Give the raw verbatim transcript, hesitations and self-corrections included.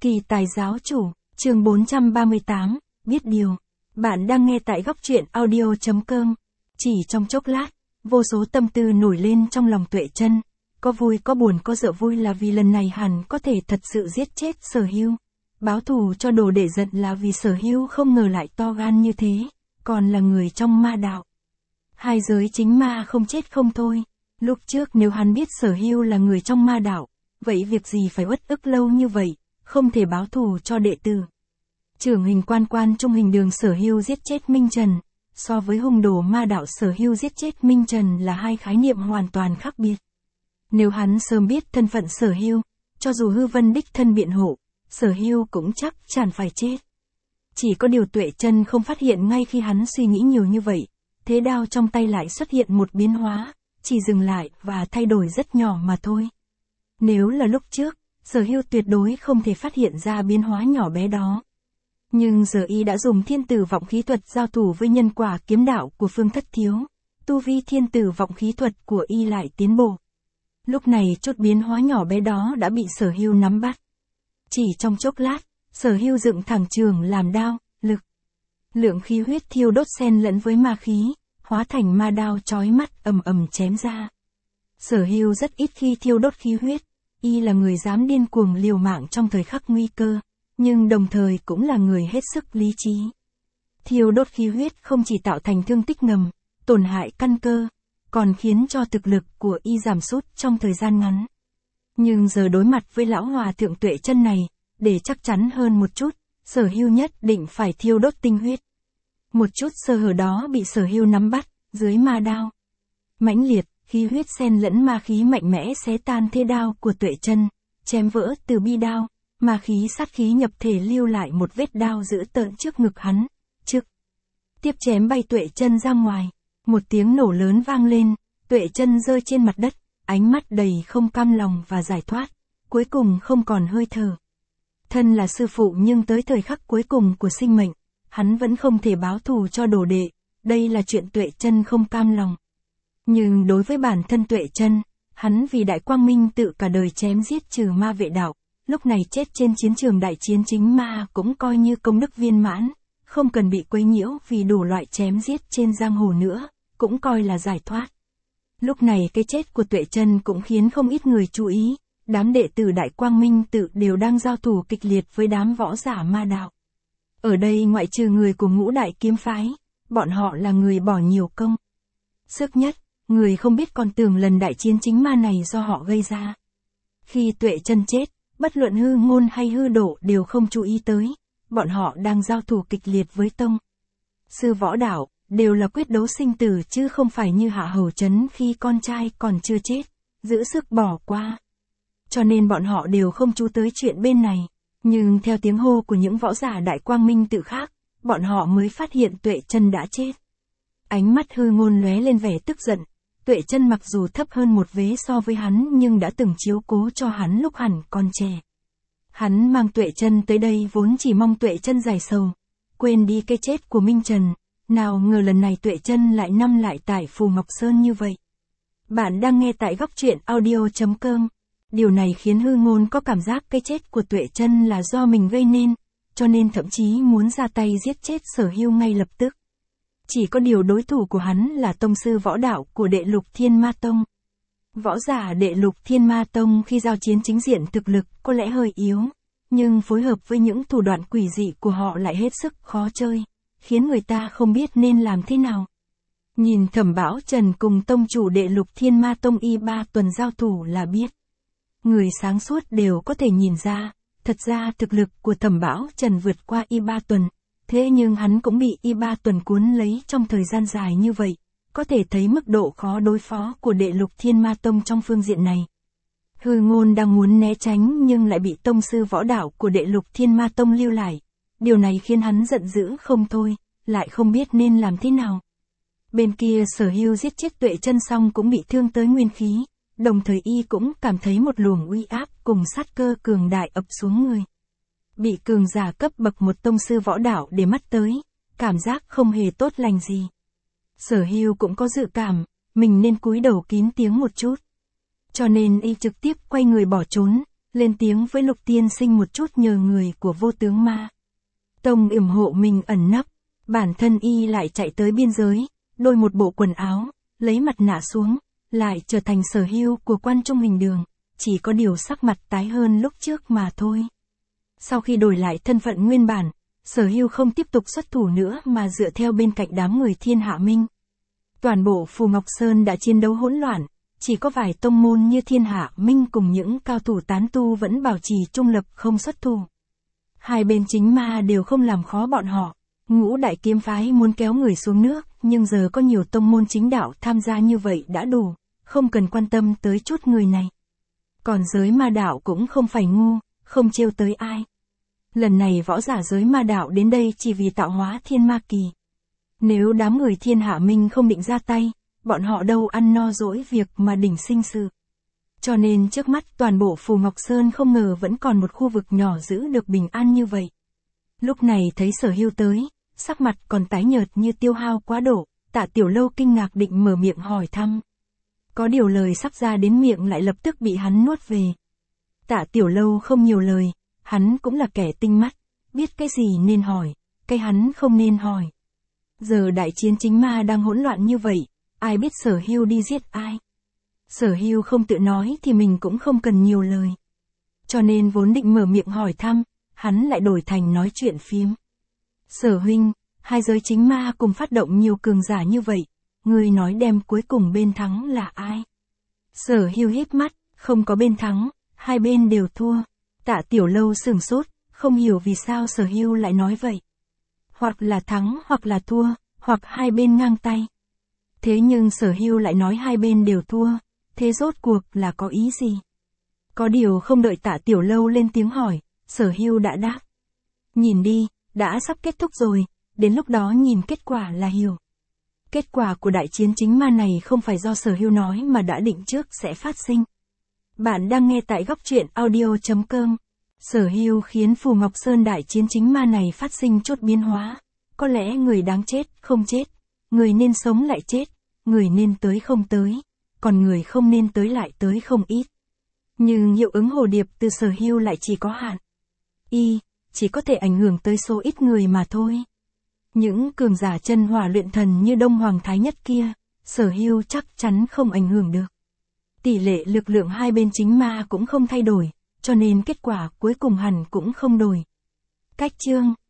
Kỳ tài giáo chủ, chương bốn trăm ba mươi tám, biết điều. Bạn đang nghe tại góc truyện audio.com. Chỉ trong chốc lát, vô số tâm tư nổi lên trong lòng Tuệ Trân. Có vui có buồn có dở. Vui là vì lần này hắn có thể thật sự giết chết Sở Hưu. Báo thù cho đồ đệ giận là vì Sở Hưu không ngờ lại to gan như thế, còn là người trong ma đạo. Hai giới chính ma không chết không thôi. Lúc trước nếu hắn biết Sở Hưu là người trong ma đạo, vậy việc gì phải uất ức lâu như vậy, không thể báo thù cho đệ tử. Trưởng hình quan quan trung hình đường Sở Hưu giết chết Minh Trần, so với hung đồ ma đạo Sở Hưu giết chết Minh Trần là hai khái niệm hoàn toàn khác biệt. Nếu hắn sớm biết thân phận Sở Hưu, cho dù Hư Vân đích thân biện hộ, Sở Hưu cũng chắc chắn phải chết. Chỉ có điều Tuệ Trân không phát hiện ngay khi hắn suy nghĩ nhiều như vậy, thế đao trong tay lại xuất hiện một biến hóa, chỉ dừng lại và thay đổi rất nhỏ mà thôi. Nếu là lúc trước, Sở Hưu tuyệt đối không thể phát hiện ra biến hóa nhỏ bé đó. Nhưng giờ y đã dùng thiên tử vọng khí thuật giao thủ với nhân quả kiếm đạo của Phương Thất Thiếu, tu vi thiên tử vọng khí thuật của y lại tiến bộ. Lúc này chút biến hóa nhỏ bé đó đã bị Sở Hưu nắm bắt. Chỉ trong chốc lát, Sở Hưu dựng thẳng trường làm đao, lực. Lượng khí huyết thiêu đốt xen lẫn với ma khí, hóa thành ma đao chói mắt ầm ầm chém ra. Sở Hưu rất ít khi thiêu đốt khí huyết, y là người dám điên cuồng liều mạng trong thời khắc nguy cơ, nhưng đồng thời cũng là người hết sức lý trí. Thiêu đốt khí huyết không chỉ tạo thành thương tích ngầm, tổn hại căn cơ, còn khiến cho thực lực của y giảm sút trong thời gian ngắn. Nhưng giờ đối mặt với lão hòa thượng Tuệ Trân này, để chắc chắn hơn một chút, Sở Hưu nhất định phải thiêu đốt tinh huyết. Một chút sơ hở đó bị Sở Hưu nắm bắt, dưới ma đao. Mãnh liệt, khí huyết xen lẫn ma khí mạnh mẽ xé tan thế đao của Tuệ Trân, chém vỡ từ bi đao, ma khí sát khí nhập thể lưu lại một vết đao dữ tợn trước ngực hắn, trước. Tiếp chém bay Tuệ Trân ra ngoài, một tiếng nổ lớn vang lên, Tuệ Trân rơi trên mặt đất, ánh mắt đầy không cam lòng và giải thoát, cuối cùng không còn hơi thở. Thân là sư phụ nhưng tới thời khắc cuối cùng của sinh mệnh, hắn vẫn không thể báo thù cho đồ đệ, đây là chuyện Tuệ Trân không cam lòng. Nhưng đối với bản thân Tuệ Trân, hắn vì Đại Quang Minh tự cả đời chém giết trừ ma vệ đạo, lúc này chết trên chiến trường đại chiến chính ma cũng coi như công đức viên mãn, không cần bị quấy nhiễu vì đủ loại chém giết trên giang hồ nữa, cũng coi là giải thoát. Lúc này cái chết của Tuệ Trân cũng khiến không ít người chú ý, đám đệ tử Đại Quang Minh tự đều đang giao thủ kịch liệt với đám võ giả ma đạo. Ở đây ngoại trừ người của Ngũ Đại Kiếm Phái, bọn họ là người bỏ nhiều công sức nhất, người không biết còn tưởng lần đại chiến chính ma này do họ gây ra. Khi Tuệ Trân chết, bất luận hư ngôn hay hư độ đều không chú ý tới, bọn họ đang giao thủ kịch liệt với tông sư võ đạo, đều là quyết đấu sinh tử chứ không phải như Hạ Hầu Trấn khi con trai còn chưa chết, giữ sức bỏ qua. Cho nên bọn họ đều không chú tới chuyện bên này, nhưng theo tiếng hô của những võ giả Đại Quang Minh tự khác, bọn họ mới phát hiện Tuệ Trân đã chết. Ánh mắt hư ngôn lóe lên vẻ tức giận, Tuệ Trân mặc dù thấp hơn một vế so với hắn nhưng đã từng chiếu cố cho hắn lúc hẳn còn trẻ. Hắn mang Tuệ Trân tới đây vốn chỉ mong Tuệ Trân giải sầu, quên đi cái chết của Minh Trần, nào ngờ lần này Tuệ Trân lại nằm lại tại Phù Ngọc Sơn như vậy. Bạn đang nghe tại góc truyện audio.com. Điều này khiến hư ngôn có cảm giác cái chết của Tuệ Trân là do mình gây nên, cho nên thậm chí muốn ra tay giết chết Sở Hưu ngay lập tức. Chỉ có điều đối thủ của hắn là tông sư võ đạo của Đệ Lục Thiên Ma Tông. Võ giả Đệ Lục Thiên Ma Tông khi giao chiến chính diện thực lực có lẽ hơi yếu, nhưng phối hợp với những thủ đoạn quỷ dị của họ lại hết sức khó chơi, khiến người ta không biết nên làm thế nào. Nhìn Thẩm Bảo Trần cùng tông chủ Đệ Lục Thiên Ma Tông y ba tuần giao thủ là biết. Người sáng suốt đều có thể nhìn ra, thật ra thực lực của Thẩm Bảo Trần vượt qua y ba tuần, thế nhưng hắn cũng bị y ba tuần cuốn lấy trong thời gian dài như vậy, có thể thấy mức độ khó đối phó của Đệ Lục Thiên Ma Tông trong phương diện này. Hư ngôn đang muốn né tránh nhưng lại bị tông sư võ đạo của Đệ Lục Thiên Ma Tông lưu lại, điều này khiến hắn giận dữ không thôi, lại không biết nên làm thế nào. Bên kia Sở Hưu giết chết Tuệ Trân xong cũng bị thương tới nguyên khí, đồng thời y cũng cảm thấy một luồng uy áp cùng sát cơ cường đại ập xuống người. Bị cường giả cấp bậc một tông sư võ đạo để mắt tới, cảm giác không hề tốt lành gì. Sở Hưu cũng có dự cảm, mình nên cúi đầu kín tiếng một chút. Cho nên y trực tiếp quay người bỏ trốn, lên tiếng với Lục tiên sinh một chút nhờ người của Vô Tướng Ma Tông yểm hộ mình ẩn nấp, bản thân y lại chạy tới biên giới, đôi một bộ quần áo, lấy mặt nạ xuống, lại trở thành Sở Hưu của Quan Trung Hình Đường, chỉ có điều sắc mặt tái hơn lúc trước mà thôi. Sau khi đổi lại thân phận nguyên bản, Sở Hưu không tiếp tục xuất thủ nữa mà dựa theo bên cạnh đám người Thiên Hạ Minh. Toàn bộ Phù Ngọc Sơn đã chiến đấu hỗn loạn, chỉ có vài tông môn như Thiên Hạ Minh cùng những cao thủ tán tu vẫn bảo trì trung lập không xuất thủ. Hai bên chính ma đều không làm khó bọn họ. Ngũ đại kiếm phái muốn kéo người xuống nước, nhưng giờ có nhiều tông môn chính đạo tham gia như vậy đã đủ, không cần quan tâm tới chút người này. Còn giới ma đạo cũng không phải ngu, không trêu tới ai. Lần này võ giả giới ma đạo đến đây chỉ vì tạo hóa thiên ma kỳ. Nếu đám người Thiên Hạ Minh không định ra tay, bọn họ đâu ăn no dỗi việc mà đỉnh sinh sự. Cho nên trước mắt toàn bộ Phù Ngọc Sơn không ngờ vẫn còn một khu vực nhỏ giữ được bình an như vậy. Lúc này thấy Sở Hưu tới, sắc mặt còn tái nhợt như tiêu hao quá độ, Tạ Tiểu Lâu kinh ngạc định mở miệng hỏi thăm. Có điều lời sắp ra đến miệng lại lập tức bị hắn nuốt về. Tạ Tiểu Lâu không nhiều lời, hắn cũng là kẻ tinh mắt, biết cái gì nên hỏi, cái hắn không nên hỏi. Giờ đại chiến chính ma đang hỗn loạn như vậy, ai biết Sở Hưu đi giết ai. Sở Hưu không tự nói thì mình cũng không cần nhiều lời. Cho nên vốn định mở miệng hỏi thăm, hắn lại đổi thành nói chuyện phím. Sở huynh, hai giới chính ma cùng phát động nhiều cường giả như vậy, ngươi nói đem cuối cùng bên thắng là ai? Sở Hưu híp mắt, không có bên thắng, hai bên đều thua. Tạ Tiểu Lâu sửng sốt, không hiểu vì sao Sở Hưu lại nói vậy. Hoặc là thắng hoặc là thua, hoặc hai bên ngang tay. Thế nhưng Sở Hưu lại nói hai bên đều thua, thế rốt cuộc là có ý gì? Có điều không đợi Tạ Tiểu Lâu lên tiếng hỏi, Sở Hưu đã đáp. Nhìn đi, đã sắp kết thúc rồi, đến lúc đó nhìn kết quả là hiểu. Kết quả của đại chiến chính ma này không phải do Sở Hưu nói mà đã định trước sẽ phát sinh. Bạn đang nghe tại góc truyện audio chấm com. Sở Hưu khiến Phù Ngọc Sơn đại chiến chính ma này phát sinh chốt biến hóa. Có lẽ người đáng chết không chết, người nên sống lại chết, người nên tới không tới, còn người không nên tới lại tới không ít. Nhưng hiệu ứng hồ điệp từ Sở Hưu lại chỉ có hạn. Y, chỉ có thể ảnh hưởng tới số ít người mà thôi. Những cường giả chân hỏa luyện thần như Đông Hoàng Thái Nhất kia, Sở Hưu chắc chắn không ảnh hưởng được. Tỷ lệ lực lượng hai bên chính ma cũng không thay đổi, cho nên kết quả cuối cùng hẳn cũng không đổi. Cách chương